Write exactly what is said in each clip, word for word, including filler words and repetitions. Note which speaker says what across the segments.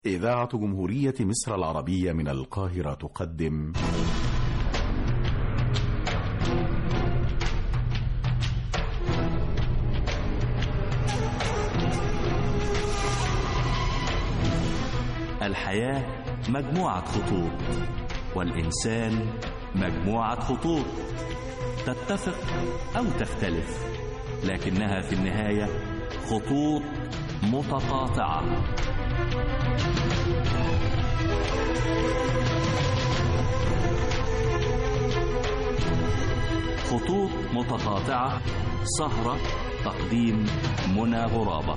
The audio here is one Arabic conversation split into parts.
Speaker 1: إذاعة جمهورية مصر العربية من القاهرة تقدم
Speaker 2: الحياة مجموعة خطوط، والإنسان مجموعة خطوط تتفق أو تختلف، لكنها في النهاية خطوط متقاطعة. خطوط متقاطعة، سهرة تقديم منى غرابة.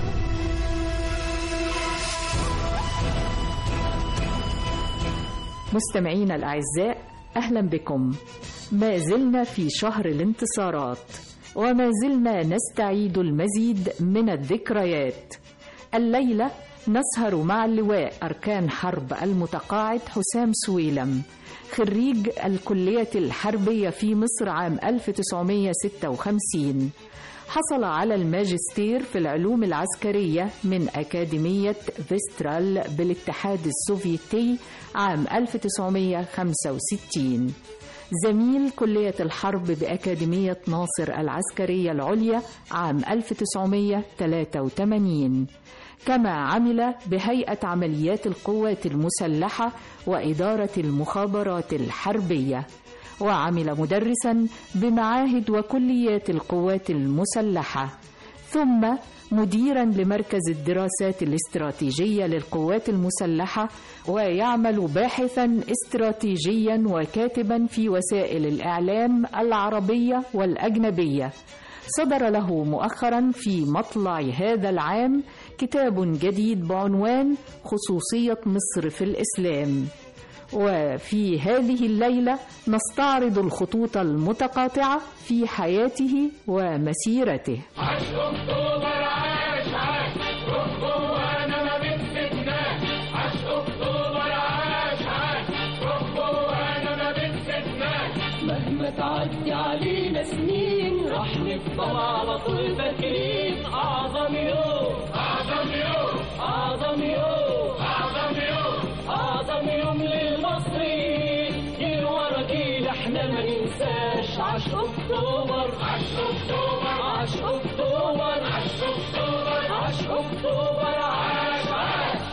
Speaker 3: مستمعينا الأعزاء، أهلا بكم. ما زلنا في شهر الانتصارات، وما زلنا نستعيد المزيد من الذكريات. الليلة نسهر مع اللواء أركان حرب المتقاعد حسام سويلم، خريج الكلية الحربية في مصر عام ألف وتسعمائة وستة وخمسين. حصل على الماجستير في العلوم العسكرية من أكاديمية فيسترال بالاتحاد السوفيتي عام ألف وتسعمائة وخمسة وستين. زميل كلية الحرب بأكاديمية ناصر العسكرية العليا عام ألف وتسعمائة وثلاثة وثمانين. كما عمل بهيئة عمليات القوات المسلحة وإدارة المخابرات الحربية، وعمل مدرسا بمعاهد وكليات القوات المسلحة، ثم مديرا لمركز الدراسات الاستراتيجية للقوات المسلحة، ويعمل باحثا استراتيجيا وكاتبا في وسائل الإعلام العربية والأجنبية. صدر له مؤخرا في مطلع هذا العام كتاب جديد بعنوان خصوصية مصر في الإسلام. وفي هذه الليلة نستعرض الخطوط المتقاطعة في حياته ومسيرته.
Speaker 4: عاش أكتوبر، عاش عاش روحكم وأنا ما بنسيبناش. عاش أكتوبر، عاش عاش روحكم وأنا ما بنسيبناش. مهما تعدي علينا سنين راح نفضل على طول فاكرين. أعظم يوم أعظم يوم أعظم يوم أعظم يوم أعظم يوم للمصريين. جيل ورا جيل احنا ما ننساش. عاش أكتوبر، عاش أكتوبر، عاش أكتوبر، عاش أكتوبر، عاش أكتوبر، عاش عاش.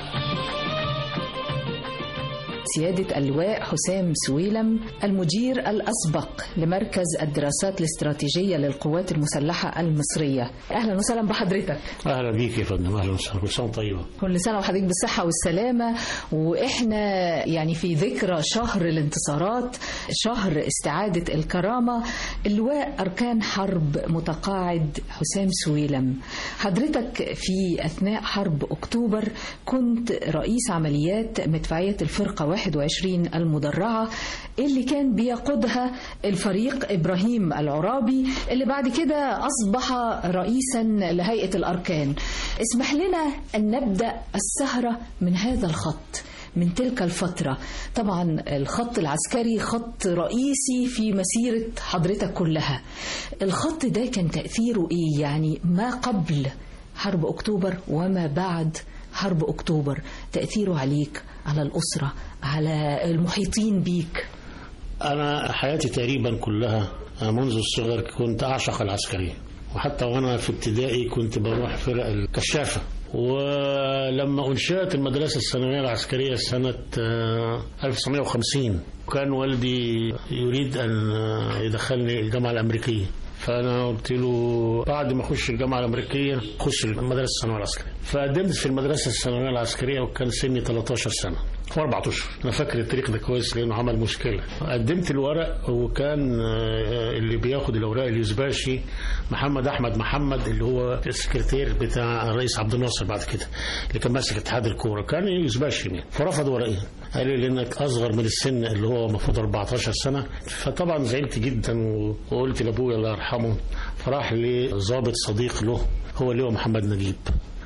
Speaker 3: سيادة اللواء حسام سويلم، المدير الأسبق لمركز الدراسات الاستراتيجية للقوات المسلحة المصرية، أهلا وسهلا بحضرتك.
Speaker 5: أهلا بيك يا فندم، أهلا وسهلا، كل سنة طيبة.
Speaker 3: كل سنة وحضرتك بالصحة والسلامة. وإحنا يعني في ذكرى شهر الانتصارات، شهر استعادة الكرامة. اللواء أركان حرب متقاعد حسام سويلم، حضرتك في أثناء حرب أكتوبر كنت رئيس عمليات مدفعية الفرقة واحد وعشرين المدرعة، اللي كان بيقودها الفريق إبراهيم العرابي، اللي بعد كده أصبح رئيسا لهيئة الأركان. اسمح لنا أن نبدأ السهرة من هذا الخط، من تلك الفترة. طبعا الخط العسكري خط رئيسي في مسيرة حضرتك كلها. الخط ده كان تأثيره إيه؟ يعني ما قبل حرب أكتوبر وما بعد حرب أكتوبر، تأثيره عليك، على الأسرة، على المحيطين بيك.
Speaker 5: أنا حياتي تقريبا كلها منذ الصغر كنت أعشق العسكرية، وحتى وأنا في ابتدائي كنت بروح فرق الكشافة. ولما أنشأت المدرسة الثانوية العسكرية سنة ألف وتسعمائة وخمسين كان والدي يريد أن يدخلني الجامعة الأمريكية، فأنا قلت له بعد ما أخش الجامعة الأمريكية خش المدرسة الثانوية العسكرية. فقدمت في المدرسة الثانوية العسكرية وكان سني ثلاثة عشر سنة وأربعة أشهر. أنا فاكر التاريخ ده كويس لأنه عمل مشكلة. قدمت الورق وكان اللي بياخد الأوراق اليوزباشي محمد أحمد محمد، اللي هو السكرتير بتاع الرئيس عبد الناصر بعد كده، اللي كان ماسك اتحاد الكورة، كان يوزباشي. فرفض ورقي، قال لي لأنك أصغر من السن اللي هو المفروض أربعة عشر سنة. فطبعا زعلت جدا وقلت لأبويا الله يرحمه، فراح لضابط صديق له هو اللي هو محمد نجيب،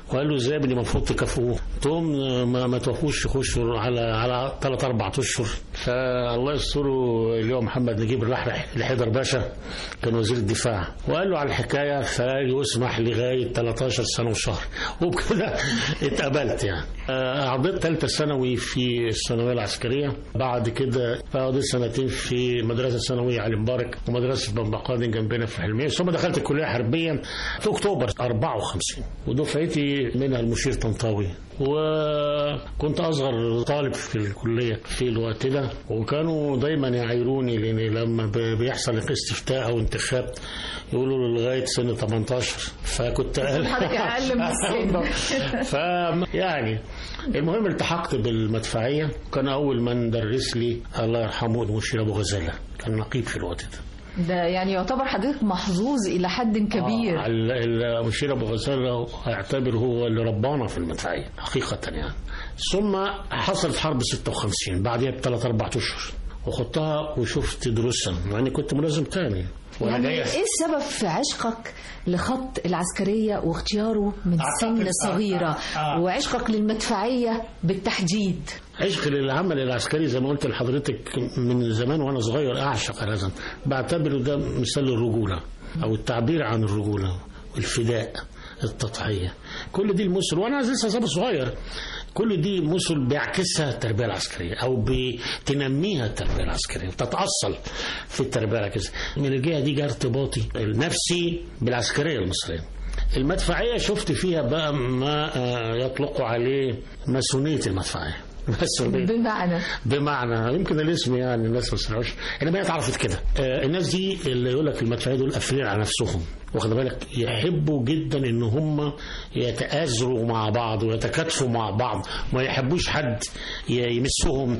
Speaker 5: وقال له ازاي ابني المفروض تكافئوه؟ تقوم ما, ما توقفوش يخشوا على على ثلاث اربع اشهر. فالله يستره اللي هو محمد نجيب الرحرح الحيدر باشا كان وزير الدفاع، وقال له على الحكايه فيسمح لغايه ثلاث عشرة سنه وشهر، وبكده اتقبلت. يعني قضيت ثالثه ثانوي في الثانويه العسكريه، بعد كده قضيت سنتين في مدرسه ثانويه علي مبارك ومدرسه بنبقادن جنبنا في حلميه، ثم دخلت الكليه حربيا في اكتوبر أربعة وخمسين، ودفعتي منها المشير طنطاوي، وكنت اصغر طالب في الكليه في الوقت ده، وكانوا دايما يعايروني لان لما بيحصل استفتاء او انتخاب يقولوا له لغايه سن ثمانية عشر، فكنت
Speaker 3: اقل من السن.
Speaker 5: ف يعني المهم التحقت بالمدفعيه، كان اول من درس لي الله يرحمه المشير ابو غزاله، كان نقيب في الوقت ده.
Speaker 3: ده يعني يعتبر حضرتك محظوظ إلى حد كبير.
Speaker 5: آه المشير أبو غزالة اعتبر هو اللي ربانا في المدفعية حقيقة يعني. ثم حصلت حرب ستة وخمسين بعدها بثلاث أربع أشهر، وخدتها وشفت دروسها مع إني كنت ملازم تاني.
Speaker 3: يعني إيه السبب في عشقك لخط العسكرية واختياره من سن صغيرة آه آه. وعشقك للمدفعية بالتحديد؟
Speaker 5: عشق للعمل العسكري زي ما قلت لحضرتك من زمان وانا صغير اعشق هذا، بعتبره ده مثال الرجولة او التعبير عن الرجولة والفداء التضحية، كل دي المثل وانا لسه صغير صغير، كل دي مثل بيعكسها التربية العسكرية او بتنميها التربية العسكرية وتتأصل في التربية العسكرية. من الجهة دي جاء ارتباطي النفسي بالعسكرية المصرية. المدفعية شفت فيها بقى ما يطلق عليه ماسونية المدفعية. بس
Speaker 3: بمعنى
Speaker 5: بمعنى يمكن الاسم يعني الناس ما سمعوش، انما هي اتعرفت كده. آه الناس دي اللي يقول لك المدفعيه دول قافلين على نفسهم، واخد بالك، يحبوا جدا ان هم يتآزروا مع بعض ويتكاتفوا مع بعض، وما يحبوش حد يمسهم،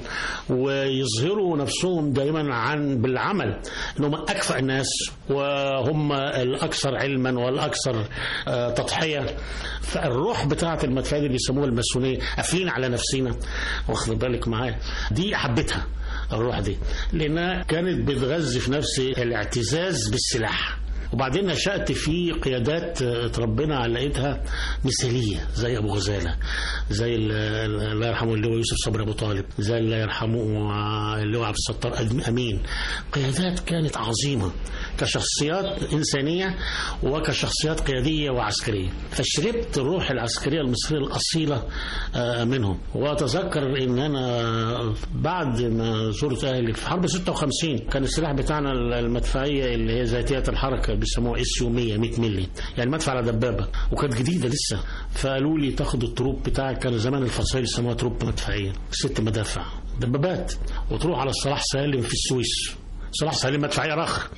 Speaker 5: ويظهروا نفسهم دائما عن بالعمل انهم اكفأ الناس وهم الاكثر علما والاكثر آه تضحيه. فالروح بتاعه المدفعيه اللي بيسموها الماسونيه، قافلين على نفسنا، واخد بالك معايا، دي حبيتها الروح دي لانها كانت بتغذي في نفسي الاعتزاز بالسلاح. وبعدين نشأت في قيادات ربنا لقيتها مثالية زي أبو غزالة، زي الله يرحمه اللي هو يوسف صبري أبو طالب، زي الله يرحمه اللي هو عبد الستار أمين. قيادات كانت عظيمة كشخصيات إنسانية وكشخصيات قيادية وعسكرية، فشربت الروح العسكرية المصرية الأصيلة منهم. وأتذكر إن أنا بعد ما زرت أهلي في حرب ستة وخمسين كان السلاح بتاعنا المدفعية اللي هي ذاتية الحركة بيسموها اس يو مية مللي، يعني مدفع على دبابه، وكانت جديده لسه. فقالوا لي تاخد التروب بتاعك، كان زمان الفصائل يسموها تروب مدفعيه، ست مدافع دبابات، وتروح على الصلاح سالم في السويس، صلاح سالم مدفعيه رخر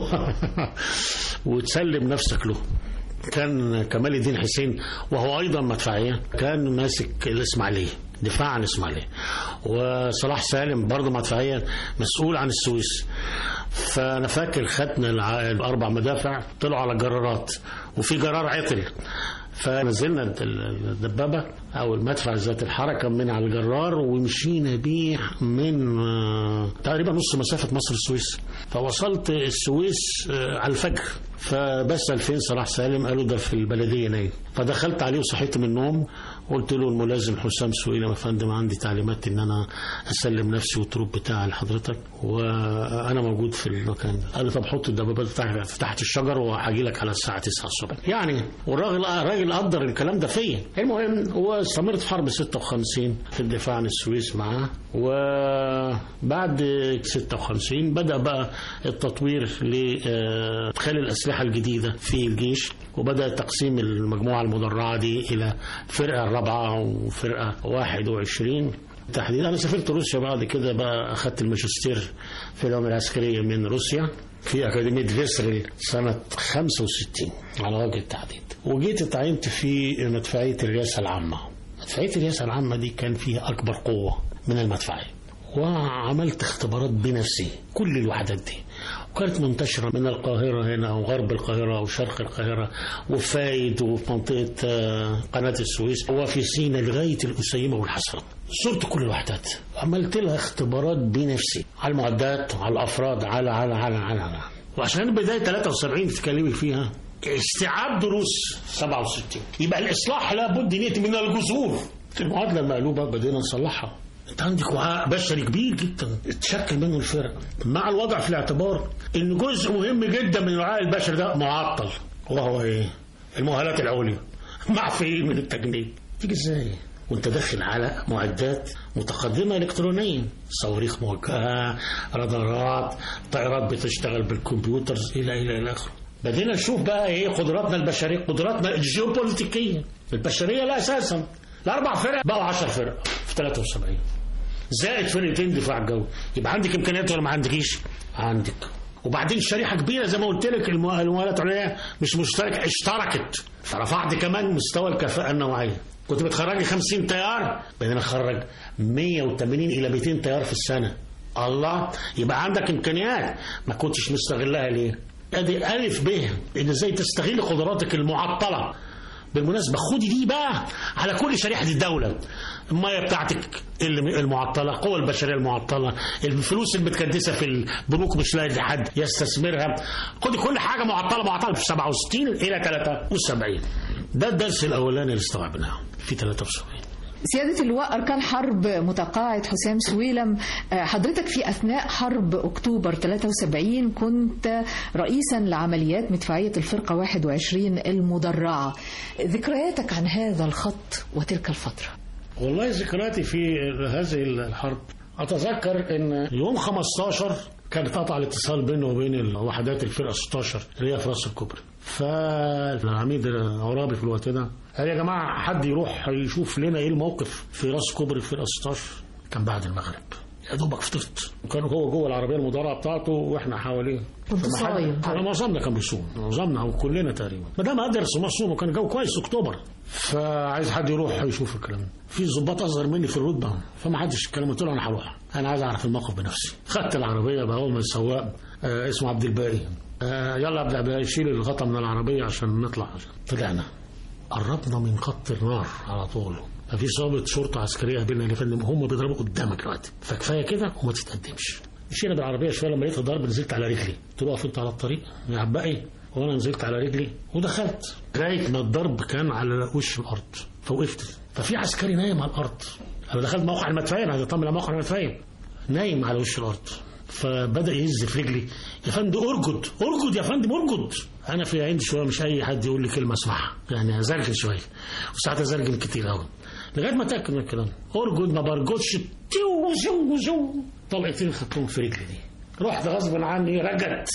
Speaker 5: وتسلم نفسك له. كان كمال الدين حسين وهو ايضا مدفعيه كان ماسك الاسماعيليه، دفاع عن الاسماعيليه، وصلاح سالم برضه مدفعيه مسؤول عن السويس. فانا فاكر خدنا الاربع مدافع طلعوا على جرارات، وفي جرار عطل، فنزلنا الدبابه او المدفع ذات الحركه من على الجرار ومشينا بيه من تقريبا نص مسافه مصر السويس. فوصلت السويس على الفجر، فبسأل فين صلاح سالم، قالوا ده في البلديه نايم. فدخلت عليه وصحيت من النوم، قلت له الملازم حسام سويلم يا فندم عندي تعليمات ان انا اسلم نفسي والتروب بتاعي لحضرتك وانا موجود في المكان ده. قال لي طب حط الدبابات بتاعتك تحت الشجر وهاجي لك على الساعه تسعة الصبح. يعني والراجل الراجل قدر الكلام ده فيا. المهم هو استمرت في حرب ستة وخمسين في الدفاع عن السويس معاه، وبعد ستة وخمسين بدأ بقى التطوير لادخال الاسلحه الجديده في الجيش، وبدأ تقسيم المجموعه المدرعه دي الى فرقه رابعه وفرقه واحد وعشرين تحديدا. انا سافرت روسيا بعد كده بقى، اخذت الماجستير في العلوم العسكريه من روسيا في اكاديميه فيسرل سنه خمسة وستين على وجه التحديد، وجيت اتعينت في مدفعيه الرئاسه العامه. مدفعيه الرئاسه العامه دي كان فيها اكبر قوه من المدفعيه، وعملت اختبارات بنفسي كل الوحدات دي، وكانت منتشرة من القاهرة هنا وغرب القاهرة وشرق القاهرة وفايد وفي منطقة قناة السويس وفي سينا لغاية الأسيمة والحصرة. زرت كل الوحدات، عملت لها اختبارات بنفسي على المعدات على الأفراد على على على على, على. وعشان بداية ثلاثة وسبعين تتكلمي فيها استيعاب دروس سبعة وستين. يبقى الإصلاح لابد نيتي من الجذور. المعادلة المقلوبة بدينا نصلحها. انت عندك وعاء بشري كبير جدا اتشكل منه الفرق، مع الوضع في الاعتبار ان جزء مهم جدا من الوعاء البشري ده معطل، وهو ايه؟ المؤهلات العليا معفي من التجنيد. تيجي ازاي وانت داخل على معدات متقدمه الكترونيا، صواريخ موجهه، رادارات، طائرات بتشتغل بالكمبيوترز الى الى الى اخره. بدينا نشوف بقى ايه قدراتنا البشريه، قدراتنا الجيوبوليتيكيه البشريه. لا اساسا الاربع فرق بقوا عشر فرق في ثلاثة وسبعين، زائد فرقتين دفاع جوي. يبقى عندك امكانيات ولا ما عندكيش؟ عندك. وبعدين شريحه كبيره زي ما قلت لك المؤهلات العليا مش مشتركه، اشتركت، فرفعت كمان مستوى الكفاءه النوعيه. كنت بتخرجي خمسين طيار، بدنا نخرج مية وثمانين الى مئتين طيار في السنه. الله، يبقى عندك امكانيات ما كنتش مستغلها ليه؟ ادي الف ب ان ازاي تستغل قدراتك المعطله. بالمناسبة خدي دي بقى على كل شريحة الدولة، المية بتاعتك المعطلة، القوى البشرية المعطلة، الفلوس اللي متكدسة في البنوك مش لاقي حد يستثمرها، خدي كل حاجة معطلة معطلة في سبعة وستين إلى ثلاثة وسبعين. ده الدرس الأولاني اللي استوعبناه في ثلاثة وسبعين.
Speaker 3: سيادة اللواء أركان حرب متقاعد حسام سويلم، حضرتك في أثناء حرب أكتوبر ثلاثة وسبعين كنت رئيسا لعمليات مدفعية الفرقة واحد وعشرين المدرعة. ذكرياتك عن هذا الخط وتلك الفترة؟
Speaker 5: والله ذكرياتي في هذه الحرب، أتذكر أن يوم خمستاشر كان قطع الاتصال بينه وبين وحدات الفرقة ستاشر اللي هي في راس الكوبري. فالعميد عرابي في الوقت ده قال يا جماعة حد يروح يشوف لنا ايه الموقف في راس كوبري الفرقة ستاشر. كان بعد المغرب، يا دوبك فطرت، وكان هو جوه العربية المدرعة بتاعته واحنا حواليه.
Speaker 3: كنت صايم؟
Speaker 5: معظمنا كان بيصوم، معظمنا وكلنا تقريبا، ما دام ادرس ومصوم وكان الجو كويس اكتوبر. فعايز حد يروح يشوف الكلام. في ضباط اصغر مني في الرتبه، فما حدش الكلام. قلت له انا هروح، انا عايز اعرف الموقف بنفسي. خدت العربيه بقى من السواق آه اسمه عبد الباقي، آه يلا ابدا بقى يشيل الغطا من العربيه عشان نطلع. طلعنا قربنا من خط النار على طول، ففي ضابط شرطه عسكريه بينا يا فندم، هم بيضربوا قدامك دلوقتي، فكفايه كده وما تتقدمش. مشينا بالعربيه شويه، لما لقيت الضرب نزلت على رجلي، قلت له اقف انت على الطريق يا عباقي، وانا نزلت على رجلي ودخلت لغايه ما الضرب كان على وش الارض، فوقفت. ففي عسكري نايم على الارض، انا دخلت موقع المدفعيه، انا اطمن على موقع المدفعيه، نايم على وش الارض. فبدا يهز في رجلي، يا فندم ارجد ارجد يا فندم ارجد. انا في عندي شويه مش اي حد يقول لي كلمه اسمعها، يعني ازرجل شويه، وساعات ازرجل كتير قوي لغايه ما اتاكد من الكلام. ارجد ما برجدش، تيو زو زو طلقتين خدتهم في رجلي دي، رحت غصب عني رجت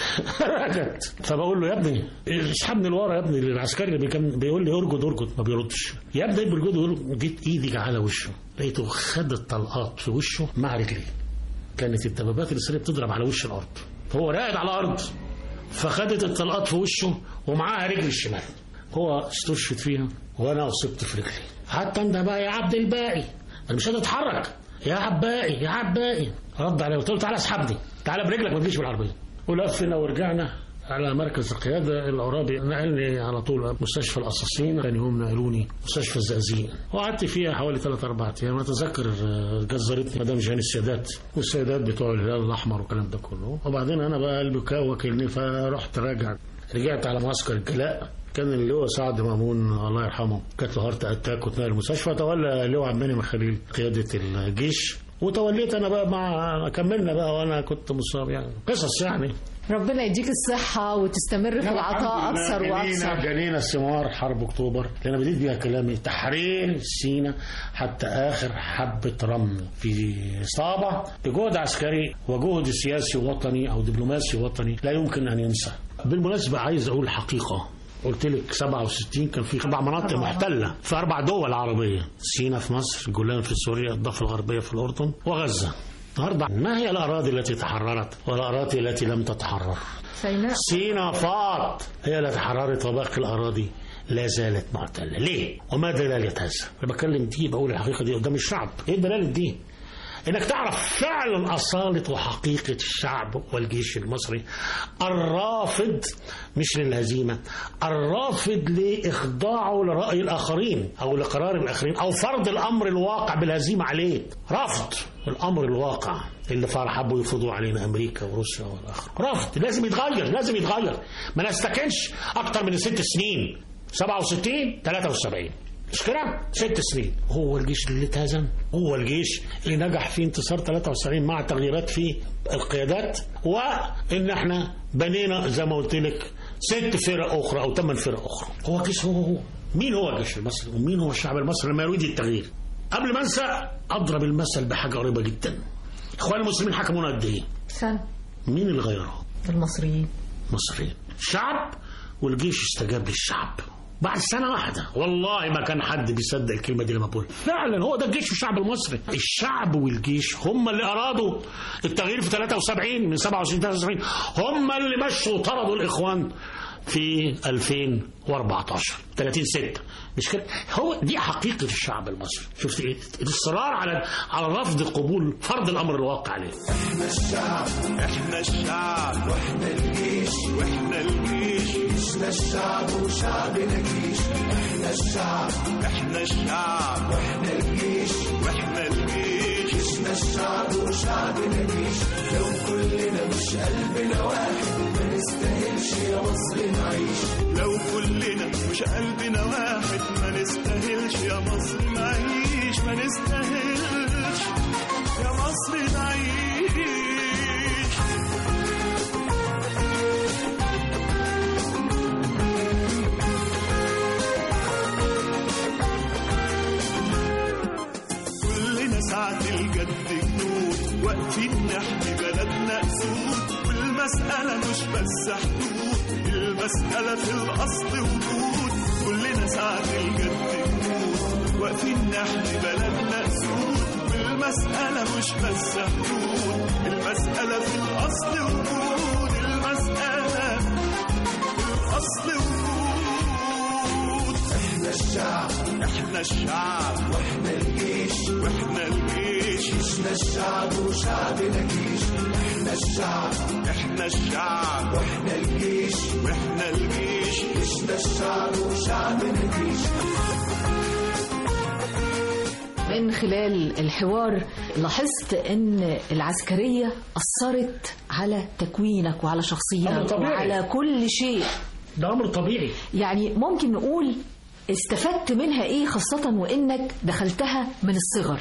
Speaker 5: رجت. فبقول له يا ابني اسحبني لورا يا ابني، العسكري اللي كان بيقول لي ارجد ارجد ما بيردش. يا ابني برجد، جيت ايدي على وشه، لقيته خد الطلقات في وشه مع رجلي. كانت الدبابات الاسرائيليه بتضرب على وش الارض، فهو راقد على الارض، فخدت الطلقات في وشه ومعاها رجلي الشمال. هو استشهد فيها وانا اصبت في رجلي. حتى انت بقى يا عبد الباقي، انا مش قادر اتحرك، يا عباقي يا عباقي. رد عليه قلت له تعالى اسحبني، تعالى برجلك ما تجيش بالعربيه. ولفنا ورجعنا على مركز القياده. العرابي نقلني على طول مستشفى القصاصين، ثاني يوم نقلوني مستشفى الزقازيق، وقعدت فيها حوالي ثلاث اربع ايام. اتذكر جزرتني مدام جهان السادات والسيدات بتوع الهلال الاحمر والكلام ده كله. وبعدين انا بقى قلبي وكلني، فرحت راجع، رجعت على معسكر الجلاء. كان اللواء سعد مامون الله يرحمه كانت له هارت اتاك واتنقل المستشفى. تولى اللواء عبد المنعم خليل قياده الجيش، وتوليت انا بقى مع كملنا بقى، وانا كنت مصاب يعني قصص يعني.
Speaker 3: ربنا يديك الصحة وتستمر في العطاء أكثر وأكثر.
Speaker 5: جنينا الثمار حرب أكتوبر اللي أنا بديت بيها كلامي، تحرير سيناء حتى آخر حبة رمل في إصابة بجهد عسكري وجهد سياسي وطني أو دبلوماسي وطني لا يمكن أن ينسى. بالمناسبة عايز أقول حقيقة، قلت لك سبعة وستين كان في أربع مناطق محتلة في أربع دول عربية، سيناء في مصر، جولان في سوريا، الضفة الغربية في الأردن، وغزة. النهارده ما هي الأراضي التي تحررت والأراضي التي لم تتحرر؟
Speaker 3: سيناء
Speaker 5: سيناء فقط هي التي تحررت، وباقي الأراضي لا زالت معتلة. ليه؟ وما دلالة هذا؟ أنا بتكلم دي، بقول الحقيقة دي قدام الشعب. إيه دلالة دي؟ انك تعرف فعلا اصالة وحقيقة الشعب والجيش المصري الرافض مش للهزيمة، الرافض لإخضاعه لرأي الآخرين أو لقرار الآخرين أو فرض الأمر الواقع بالهزيمة عليه. رافض الأمر الواقع اللي حبوا يفرضوا علينا أمريكا وروسيا والآخر. رافض لازم يتغير، لازم يتغير. ما نستكنش أكتر من ست سنين، سبعة وستين ثلاثة وسبعين مش كده؟ ست سنين. هو الجيش اللي اتهزم، هو الجيش اللي نجح في انتصار ثلاثة وسبعين مع تغييرات في القيادات، وإن احنا بنينا زي ما قلت لك ست فرق أخرى أو ثمان فرق أخرى. هو الجيش هو هو. مين هو الجيش المصري ومين هو الشعب المصري لما يريد التغيير؟ قبل ما انسى أضرب المثل بحاجة قريبة جدا. إخوان المسلمين حكمونا قد إيه؟
Speaker 3: سنة.
Speaker 5: مين اللي غيرهم؟
Speaker 3: المصريين.
Speaker 5: مصريين. الشعب والجيش استجاب للشعب. بعد سنة واحدة والله ما كان حد بيصدق الكلمة دي لما بقول فعلا هو ده الجيش والشعب المصري. الشعب والجيش هم اللي أرادوا التغيير في ثلاثة وسبعين، من سبعة وستين ثلاثة وسبعين هم اللي مشوا وطردوا الإخوان في ألفين وأربعة عشر ثلاثين ستة مش كده؟ هو دي حقيقة الشعب المصري. شفت ايه؟ الإصرار على على رفض قبول فرض الأمر الواقع عليه.
Speaker 6: احنا الشعب، احنا الشعب، واحنا الجيش، واحنا الجيش، جيشنا الشعب وشعبنا جيش. احنا الشعب، احنا الشعب، واحنا الجيش، واحنا الجيش، جيشنا الشعب وشعبنا جيش. لو كلنا مش قلبنا واحد ما نستاهلش يا مصر نعيش. لو كلنا مش قلبنا واحد ما نستاهلش يا مصر نعيش، ما نستاهلش يا مصر نعيش. كلنا ساعة الجد جنود واقفين نحمي بلدنا أسود، والمسألة مش بس حدود، المسألة في الأصل وجود. كلنا ساعة الجد جنود واقفين نحمي بلدنا أسود، والمسألة مش بس حدود، المسألة في الأصل وجود، المسألة في الأصل وجود. احنا الشعب، احنا الشعب، واحنا الجيش، واحنا الجيش، جيشنا الشعب وشعبنا جيش. احنا الشعب، احنا الشعب، واحنا الجيش، واحنا الجيش، جيشنا الشعب وشعبنا جيش.
Speaker 3: من خلال الحوار لاحظت ان العسكرية أثرت على تكوينك وعلى شخصيتك وعلى كل شيء.
Speaker 5: ده أمر طبيعي.
Speaker 3: يعني ممكن نقول استفدت منها ايه، خاصة وانك دخلتها من الصغر؟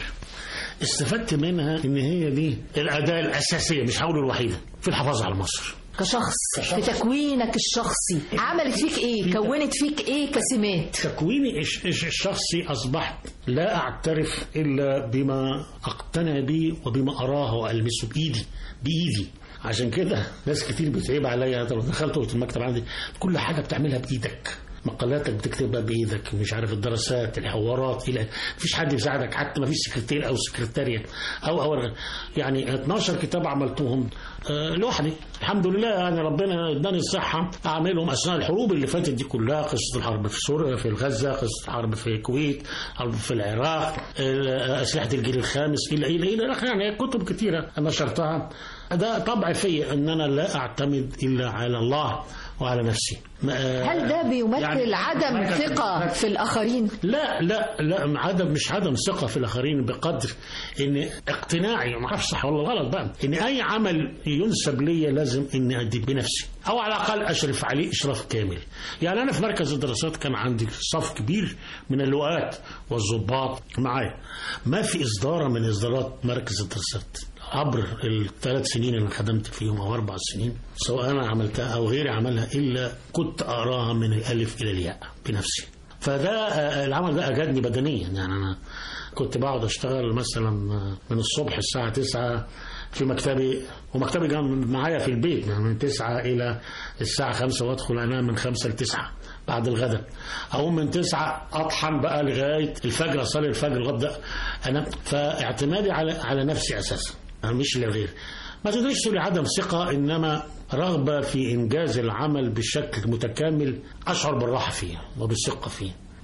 Speaker 5: استفدت منها ان هي دي الأداة الأساسية مش هقول الوحيدة في الحفاظ على مصر
Speaker 3: كشخص.
Speaker 5: كشخص.
Speaker 3: في تكوينك الشخصي عملت فيك ايه، كونت فيك ايه كسمات؟
Speaker 5: تكويني الشخصي أصبحت لا أعترف إلا بما أقتنع به وبما أراه وألمسه بإيدي بإيدي. عشان كده ناس كتير بتعيب عليا لو دخلت وقت المكتب عندي كل حاجة بتعملها بإيدك، مقالاتك بتكتبها بايدك، مش عارف الدراسات، الحوارات، الى مفيش حد يساعدك، حتى مفيش سكرتير او سكرتاريه او او يعني اثناشر كتاب عملتهم أه لوحدي الحمد لله. يعني ربنا اداني الصحه اعملهم اثناء الحروب اللي فاتت دي كلها، قصه الحرب في سوريا في غزه، قصه الحرب في الكويت، حرب في العراق، اسلحه الجيل الخامس، الى الى الى يعني كتب كثيره نشرتها. ده طبع في ان انا لا اعتمد الا على الله وعلى نفسي.
Speaker 3: هل ده بيمثل يعني عدم ثقة في الآخرين؟
Speaker 5: لا لا لا عدم مش عدم ثقة في الآخرين بقدر إن اقتناعي، ما أعرفش صح ولا غلط بقى، إن أي عمل ينسب لي لازم إني أدي بنفسي أو على الأقل أشرف عليه إشراف كامل. يعني أنا في مركز الدراسات كان عندي صف كبير من اللواءات والضباط معايا، ما في إصدار من إصدارات مركز الدراسات عبر الثلاث سنين اللي خدمت فيهم أو أربع سنين سواء أنا عملتها أو غيري عملها إلا كنت أقراها من الألف إلى الياء بنفسي. فده العمل ده أجدني بدنيا. يعني أنا كنت بقعد أشتغل مثلا من الصبح الساعة تسعة في مكتبي، ومكتبي كان معايا في البيت يعني من تسعة إلى الساعة خمسة، وأدخل أنام من خمسة لتسعة بعد الغداء، أو من تسعة أطحن بقى لغاية الفجر، أصلي الفجر وأبدأ أنام. فاعتمادي على على نفسي أساسا مش لغير. ما تدريش تقولي عدم ثقة، إنما رغبة في إنجاز العمل بشكل متكامل أشعر بالراحة فيه وبالثقة فيه.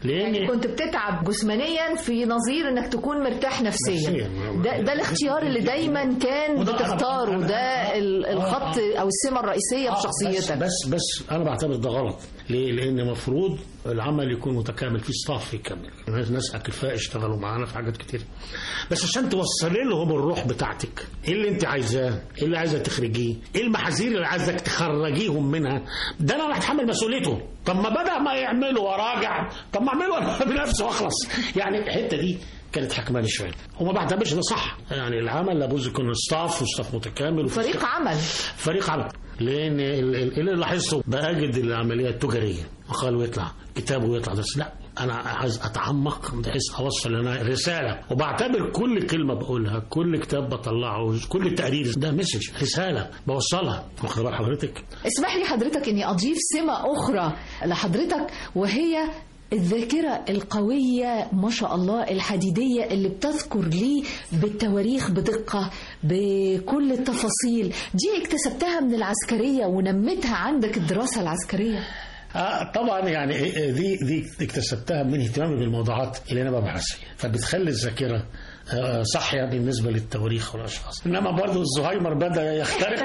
Speaker 3: يعني كنت بتتعب جسمانيا في نظير انك تكون مرتاح نفسيا. ده, ده الاختيار اللي دايما كان بتختاره، ده الخط او السمه الرئيسيه في شخصيتك.
Speaker 5: بس بس بس انا بعتبر ده غلط. ليه؟ لان المفروض العمل يكون متكامل، في ستاف يكمل، ناس اكفاء اشتغلوا معانا في حاجات كتير، بس عشان توصلي لهم الروح بتاعتك، ايه اللي انت عايزاه، ايه اللي عايزه تخرجيه، ايه المحاذير اللي عايزك تخرجيهم منها، ده انا اللي هتحمل مسؤوليته. طب ما بدأ ما يعملوا وراجع، طب ما اعمله انا بنفسي واخلص. يعني الحته دي كانت حكماني شويه، وما بعتبرش ده صح. يعني العمل لابد يكون ستاف وستاف متكامل
Speaker 3: فريق عمل
Speaker 5: فريق عمل. لان اللي لاحظته بأجد العمليه التجاريه مقال ويطلع كتاب ويطلع، بس لا، انا عايز اتعمق بحيث اوصل لنا رساله، وبعتبر كل كلمه بقولها، كل كتاب بطلعه، كل تقرير ده مسج، رساله بوصلها. واخد بال حضرتك؟
Speaker 3: اسمح لي حضرتك اني اضيف سمه اخرى لحضرتك، وهي الذاكرة القوية ما شاء الله الحديدية اللي بتذكر لي بالتواريخ بدقة بكل التفاصيل. دي اكتسبتها من العسكرية ونمتها عندك الدراسة العسكرية؟
Speaker 5: آه طبعا، يعني دي دي اكتسبتها من اهتمامي بالموضوعات اللي انا ببحث فيها، فبتخلي الذاكرة صحية بالنسبة للتواريخ والأشخاص. إنما برضو الزهايمر بدأ يخترق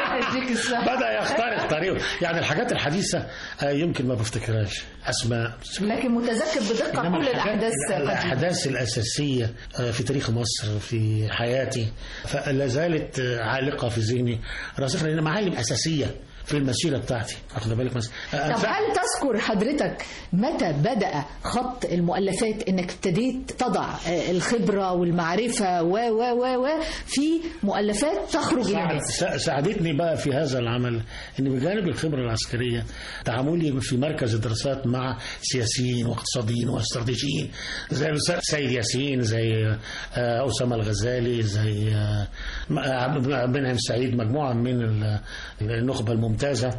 Speaker 5: بدأ يخترق طريقه. يعني الحاجات الحديثة يمكن ما بفتكرهاش أسماء،
Speaker 3: لكن متذكر بدقة كل الأحداث
Speaker 5: الأحداث الأساسية في تاريخ مصر في حياتي، فلا زالت عالقة في ذهني راسخة، لأن معالم أساسية في المسيرة بتاعتي. أخذ بالك مثلا.
Speaker 3: طب هل تذكر حضرتك متى بدأ خط المؤلفات انك ابتديت تضع الخبرة والمعرفة و و و و في مؤلفات تخرج إلى الناس؟
Speaker 5: ساعدتني بقى في هذا العمل ان بجانب الخبرة العسكرية تعاملي في مركز الدراسات مع سياسيين واقتصاديين واستراتيجيين زي سيد ياسين، زي أسامة الغزالي، زي بنعم سعيد، مجموعة من النخبة الممتازة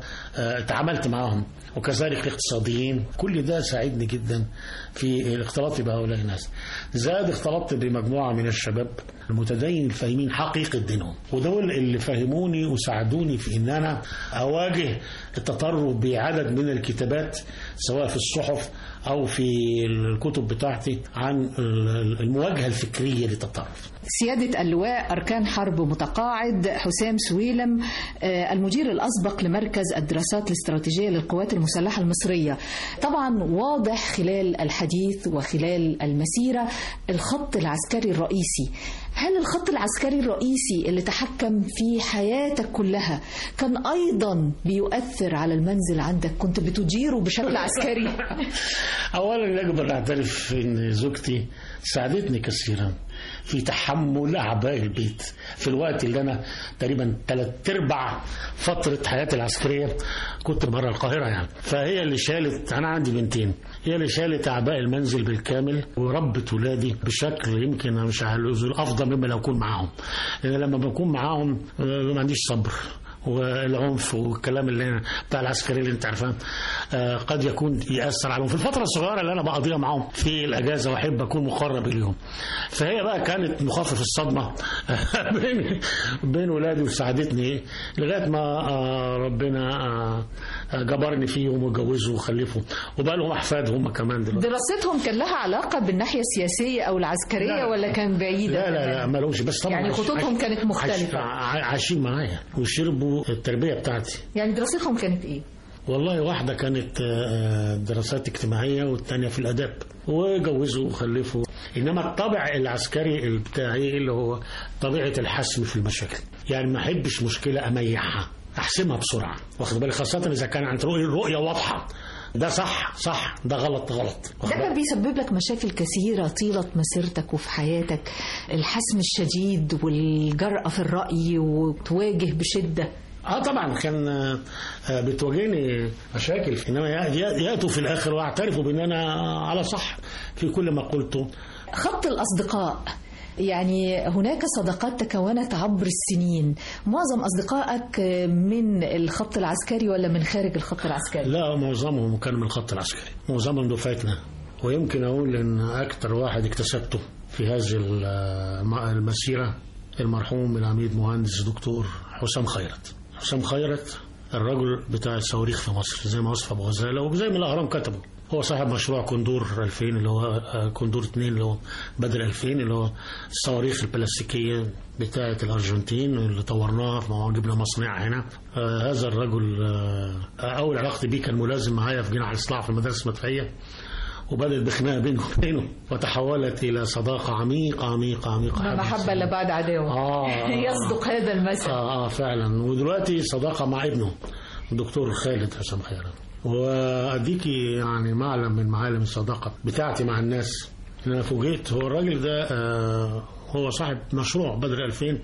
Speaker 5: تعاملت معهم، وكذلك الاقتصاديين. كل ده ساعدني جدا في الاختلاط بهؤلاء الناس. زاد اختلطت بمجموعة من الشباب المتدين الفاهمين حقيقة دينهم، ودول اللي فهموني وساعدوني في ان انا اواجه التطرف بعدد من الكتابات سواء في الصحف او في الكتب بتاعتي عن المواجهة الفكرية للتطرف.
Speaker 3: سيادة اللواء أركان حرب متقاعد حسام سويلم، المدير الأسبق لمركز الدراسات الاستراتيجية للقوات المسلحة المصرية، طبعا واضح خلال الحديث وخلال المسيرة الخط العسكري الرئيسي. هل الخط العسكري الرئيسي اللي تحكم في حياتك كلها كان أيضا بيؤثر على المنزل عندك؟ كنت بتديره بشكل عسكري؟
Speaker 5: أولا يجب أن أعترف أن زوجتي ساعدتني كثيرا في تحمل أعباء البيت في الوقت اللي أنا تقريبا ثلاث أرباع فترة حياتي العسكرية كنت برا القاهرة يعني. فهي اللي شالت، أنا عندي بنتين، هي اللي شالت أعباء المنزل بالكامل وربت ولادي بشكل يمكن مش أفضل مما لو أكون معاهم، لأن لما بكون معاهم ما عنديش صبر، والعنف والكلام اللي بتاع العسكري اللي انت عارفاه قد يكون يأثر عليهم في الفترة الصغيرة اللي أنا بقضيها معهم في الأجازة، وأحب أكون مقرب اليوم. فهي بقى كانت مخفف الصدمة بين بين ولادي، وساعدتني لغاية ما ربنا جبرني فيهم وجوزوا وخلفوا، وبقى لهم أحفاد هم كمان دلوقتي.
Speaker 3: دراستهم كان لها علاقة بالناحية السياسية أو العسكرية لا ولا كان بعيدة؟
Speaker 5: لا لا لا ما لهمش، بس طبعا
Speaker 3: يعني خطوطهم كانت مختلفة،
Speaker 5: عايشين معايا وشربوا التربية بتاعتي.
Speaker 3: يعني دراستهم كانت إيه؟
Speaker 5: والله واحدة كانت دراسات اجتماعية والتانية في الأداب، وجوزوا وخلفوا. إنما الطبع العسكري بتاعي اللي هو طبيعة الحسم في المشاكل، يعني ما أحبش مشكلة أميحها، أحسمها بسرعة، واخد بالك، خاصة إذا كان عند رؤية واضحة، ده صح صح، ده غلط غلط.
Speaker 3: ده كان بيسبب لك مشاكل كثيرة طيلة مسيرتك وفي حياتك، الحسم الشديد والجرأة في الرأي وتواجه بشدة.
Speaker 5: اه طبعا كان بتواجهني مشاكل، انما ياتوا في الاخر واعترفوا بان انا على صح في كل ما قلته.
Speaker 3: خط الاصدقاء، يعني هناك صداقات تكونت عبر السنين، معظم أصدقائك من الخط العسكري ولا من خارج الخط العسكري؟
Speaker 5: لا معظمهم كانوا من الخط العسكري، معظمهم دفعتنا. ويمكن أقول أن أكثر واحد اكتسبته في هذه المسيرة المرحوم العميد مهندس دكتور حسام خيرت. حسام خيرت الرجل بتاع الصواريخ في مصر، زي ما وصف أبو غزالة وزي ما الأهرام كتبوا. هو صاحب مشروع كوندور ألفين اللي هو كوندور اثنين اللي هو بدر ألفين اللي هو الصواريخ البلاستيكية بتاعة الأرجنتين اللي طورناها في مواد جبنا مصنع هنا. آه هذا الرجل آه أول علاقتي بيه كان ملازم معايا في جناح الإصلاح في المدارس المدفعية، وبدأت بخناقة بينه وبينه وتحولت إلى صداقة عميقة عميقة عميقة.
Speaker 3: ما محبة إلا بعد عداوة.
Speaker 5: آه
Speaker 3: يصدق هذا المثل.
Speaker 5: آه, آه فعلا. ودلوقتي صداقة مع ابنه الدكتور خالد حسام خيرت. وأديكي يعني معلم من معالم الصداقة بتاعتي مع الناس. أنا فوجئت هو الراجل ده آه هو صاحب مشروع بدر ألفين،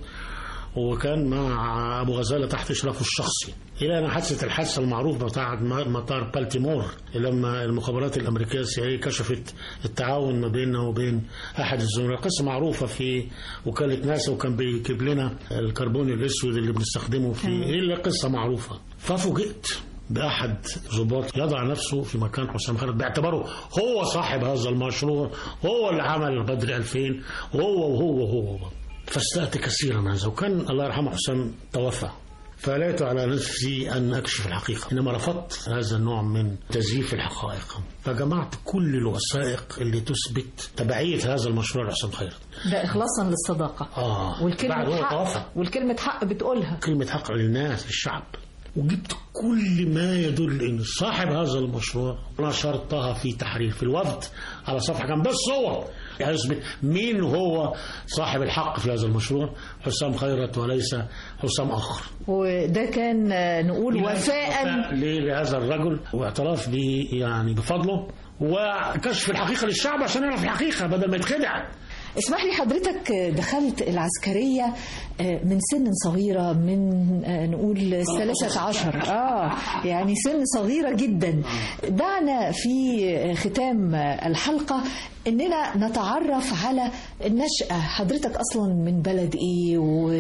Speaker 5: وكان مع أبو غزالة تحت إشرافه الشخصي إلى أن حادثة الحادثة المعروفة بتاعة مطار بالتيمور لما المخابرات الأمريكية السي كشفت التعاون ما بيننا وبين أحد الزملاء. قصة معروفة في وكالة ناسا، وكان بيجيب لنا الكربون الأسود اللي بنستخدمه في إلا قصة معروفة. ففوجئت بأحد ضباط يضع نفسه في مكان حسام خيرت باعتباره هو صاحب هذا المشروع، هو اللي عمل بدر ألفين، وهو وهو وهو. فاستأت كثيرا من هذا، وكان الله يرحمه حسام توفى، فليت على نفسي أن أكشف الحقيقة، إنما رفضت هذا النوع من تزييف الحقائق. فجمعت كل الوثائق اللي تثبت تبعية هذا المشروع لحسام خيرت.
Speaker 3: ده إخلاصا للصداقة.
Speaker 5: آه
Speaker 3: والكلمة حق، والكلمة حق بتقولها،
Speaker 5: كلمة حق للناس للشعب. وجبت كل ما يدل ان صاحب هذا المشروع نشرتها في تحرير في الوفد على صفحه كان بس صور يثبت مين هو صاحب الحق في هذا المشروع، حسام خيرت وليس حسام اخر.
Speaker 3: وده كان نقول وفاء
Speaker 5: لهذا الرجل واعتراف به يعني بفضله وكشف الحقيقه للشعب عشان يعرف الحقيقه بدل ما يتخدع.
Speaker 3: اسمح لي، حضرتك دخلت العسكرية من سن صغيرة، من نقول ثلاثة عشر، آه يعني سن صغيرة جدا. دعنا في ختام الحلقة إننا نتعرف على النشأة. حضرتك أصلا من بلد إيه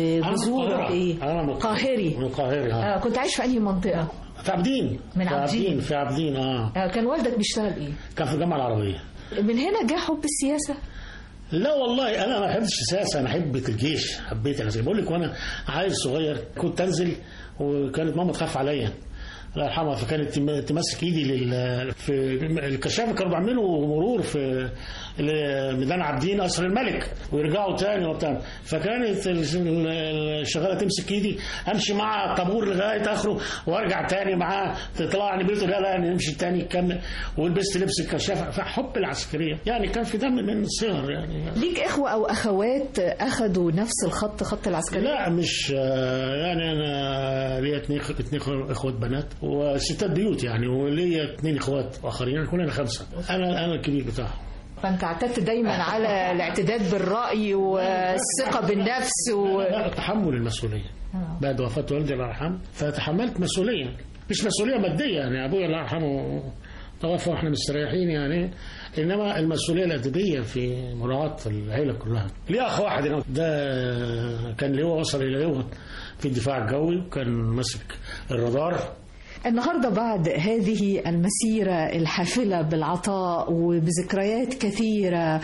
Speaker 3: وبذورك إيه؟
Speaker 5: أنا
Speaker 3: قاهري.
Speaker 5: من القاهرة.
Speaker 3: آه كنت عايش في أنهي منطقة؟
Speaker 5: في عابدين.
Speaker 3: من عابدين.
Speaker 5: في عابدين آه.
Speaker 3: آه كان والدك بيشتغل إيه؟
Speaker 5: كان في الجامعة العربية.
Speaker 3: من هنا جاء حب السياسة؟
Speaker 5: لا والله انا ما بحبش السياسه، انا حبيت الجيش، حبيت العسكريه. بقول لك وانا عيل صغير كنت انزل وكانت ماما تخاف عليا الله يرحمها، فكانت تمسك ايدي لل في الكشافه. كانوا بيعملوا مرور في ميدان عابدين قصر الملك ويرجعوا تاني وبتاع، فكانت الشغاله تمسك ايدي امشي مع الطابور لغايه اخره وارجع تاني معاه، تطلعني بيته لا لا نمشي تاني نكمل، ولبست لبس الكشافه. فحب العسكريه يعني كان في دم من الصغر. يعني
Speaker 3: ليك اخوه او اخوات اخذوا نفس الخط، خط العسكريه؟
Speaker 5: لا مش يعني انا ليا اثنين اثنين اخوات بنات وستات بيوت يعني، وليا اثنين اخوات اخرين يعني كلنا خمسه. انا انا الكبير بتاعهم.
Speaker 3: فانت اعتدت دايما على الاعتداد بالراي والثقه بالنفس و...
Speaker 5: تحمل المسؤوليه. بعد وفاه والدي الله يرحمه فتحملت مسؤوليه، مش مسؤوليه ماديه يعني، ابويا الله يرحمه توفى واحنا مستريحين يعني، انما المسؤوليه الادبيه في مراعاه العيله كلها. ليه اخ واحد ده كان ليه وصل الى لواء في الدفاع الجوي وكان ماسك الرادار.
Speaker 3: النهاردة بعد هذه المسيرة الحافلة بالعطاء وبذكريات كثيرة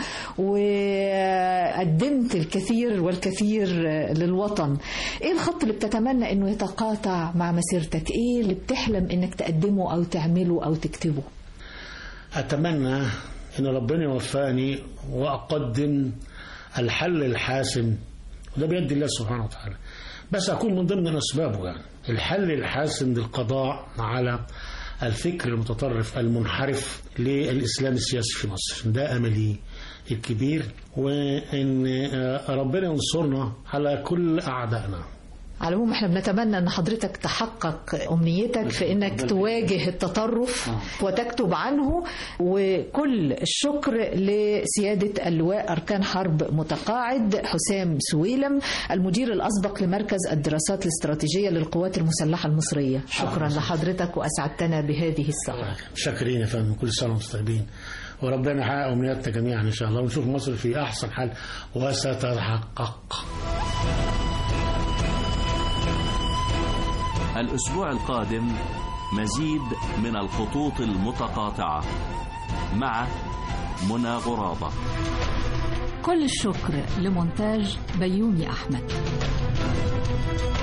Speaker 3: وقدمت الكثير والكثير للوطن، ايه الخط اللي بتتمنى انه يتقاطع مع مسيرتك؟ ايه اللي بتحلم انك تقدمه او تعمله او تكتبه؟
Speaker 5: اتمنى ان ربنا يوفقني واقدم الحل الحاسم، وده بيد الله سبحانه وتعالى، بس أكون من ضمن أسبابه يعني الحل الحاسم للقضاء على الفكر المتطرف المنحرف للإسلام السياسي في مصر. ده أملي الكبير، وإن ربنا ينصرنا على كل أعدائنا.
Speaker 3: على العموم احنا بنتمنى ان حضرتك تحقق امنيتك في انك تواجه التطرف وتكتب عنه، وكل الشكر لسيادة اللواء أركان حرب متقاعد حسام سويلم، المدير الأسبق لمركز الدراسات الاستراتيجية للقوات المسلحة المصرية. شكرا لحضرتك وأسعدتنا بهذه السهرة.
Speaker 5: شاكرين يا فندم، كل سنة وانتم طيبين، وربنا يحقق أمنياتنا جميعا إن شاء الله، ونشوف مصر في أحسن حال وستتحقق.
Speaker 2: الأسبوع القادم مزيد من الخطوط المتقاطعة مع منى غرابة.
Speaker 7: كل الشكر لمونتاج بيومي أحمد.